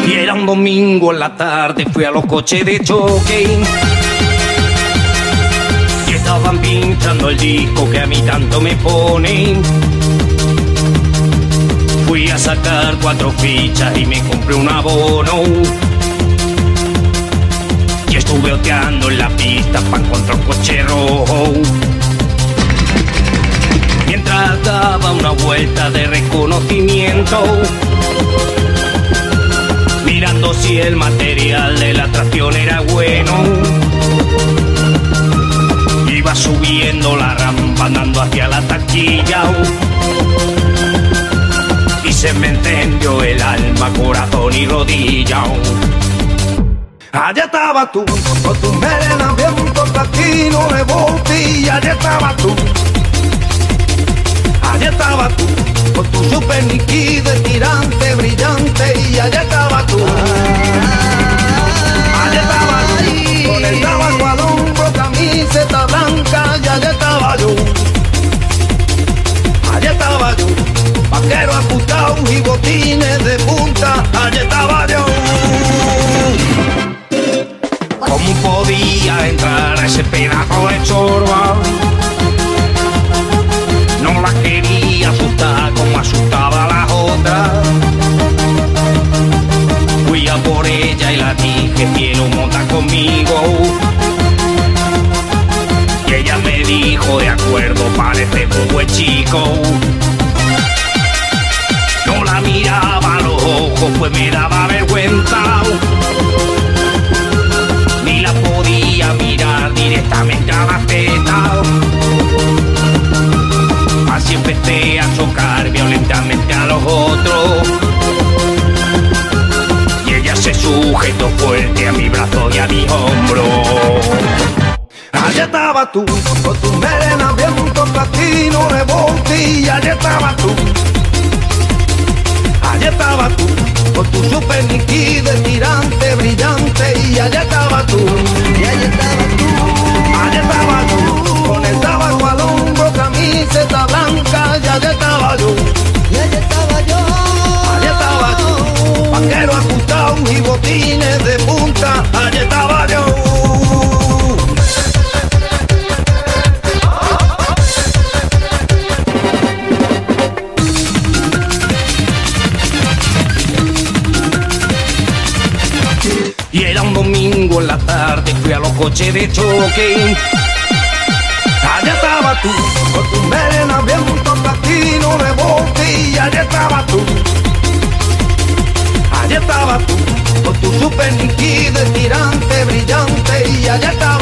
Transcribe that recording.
Y era un domingo en la tarde, fui a los coches de choque y estaban pinchando el disco que a mí tanto me pone. Fui a sacar 4 fichas y me compré un abono y estuve oteando en la pista para encontrar un coche rojo. Mientras daba una vuelta de reconocimiento, mirando si el material de la tracción era bueno, iba subiendo la rampa andando hacia la taquilla y se me encendió el alma, corazón y rodilla. Allá estaba tú, con tu melena bien platino de botella. Allá estaba tú, allá estaba tú, con tu super níquido, tirante, brillante. Y allá estaba tú, allá estaba tú, con el tabaco al hombro, camiseta blanca. Y allá estaba yo, allá estaba yo, vaquero ajustado y botines de punta. Allá estaba yo. ¿Cómo podía entrar a ese pedazo de chorba? No la quería asustar como asustaba a las otras. Fui a por ella y la dije, quiero montar conmigo. Y ella me dijo, de acuerdo, parece un buen chico. No la miraba a los ojos, pues me daba vergüenza. Ni la podía mirar directamente a la teta. Así empecé a chocar violentamente a los otros. Y ella se sujetó fuerte a mi brazo y a mi hombro. Allá estaba tú, con tu melena bien platino de botella. Allá estaba tú, allá estaba tú, con tu super níquido, tirante, brillante. Y allá estaba tú, y allá estaba tú, allá estaba tú, con el tabaco al hombro, camiseta blanca. Y allá estaba yo, y allá estaba yo, allá estaba yo, vaquero ajustado y botines de punta. Allá estaba yo. Y era un domingo en la tarde, fui a los coches de choque. Allá estaba tú, con tu melena bien platino de botella. Allá estaba tú, allá estaba tú, con tu super níquido, tirante, brillante. Y allá estaba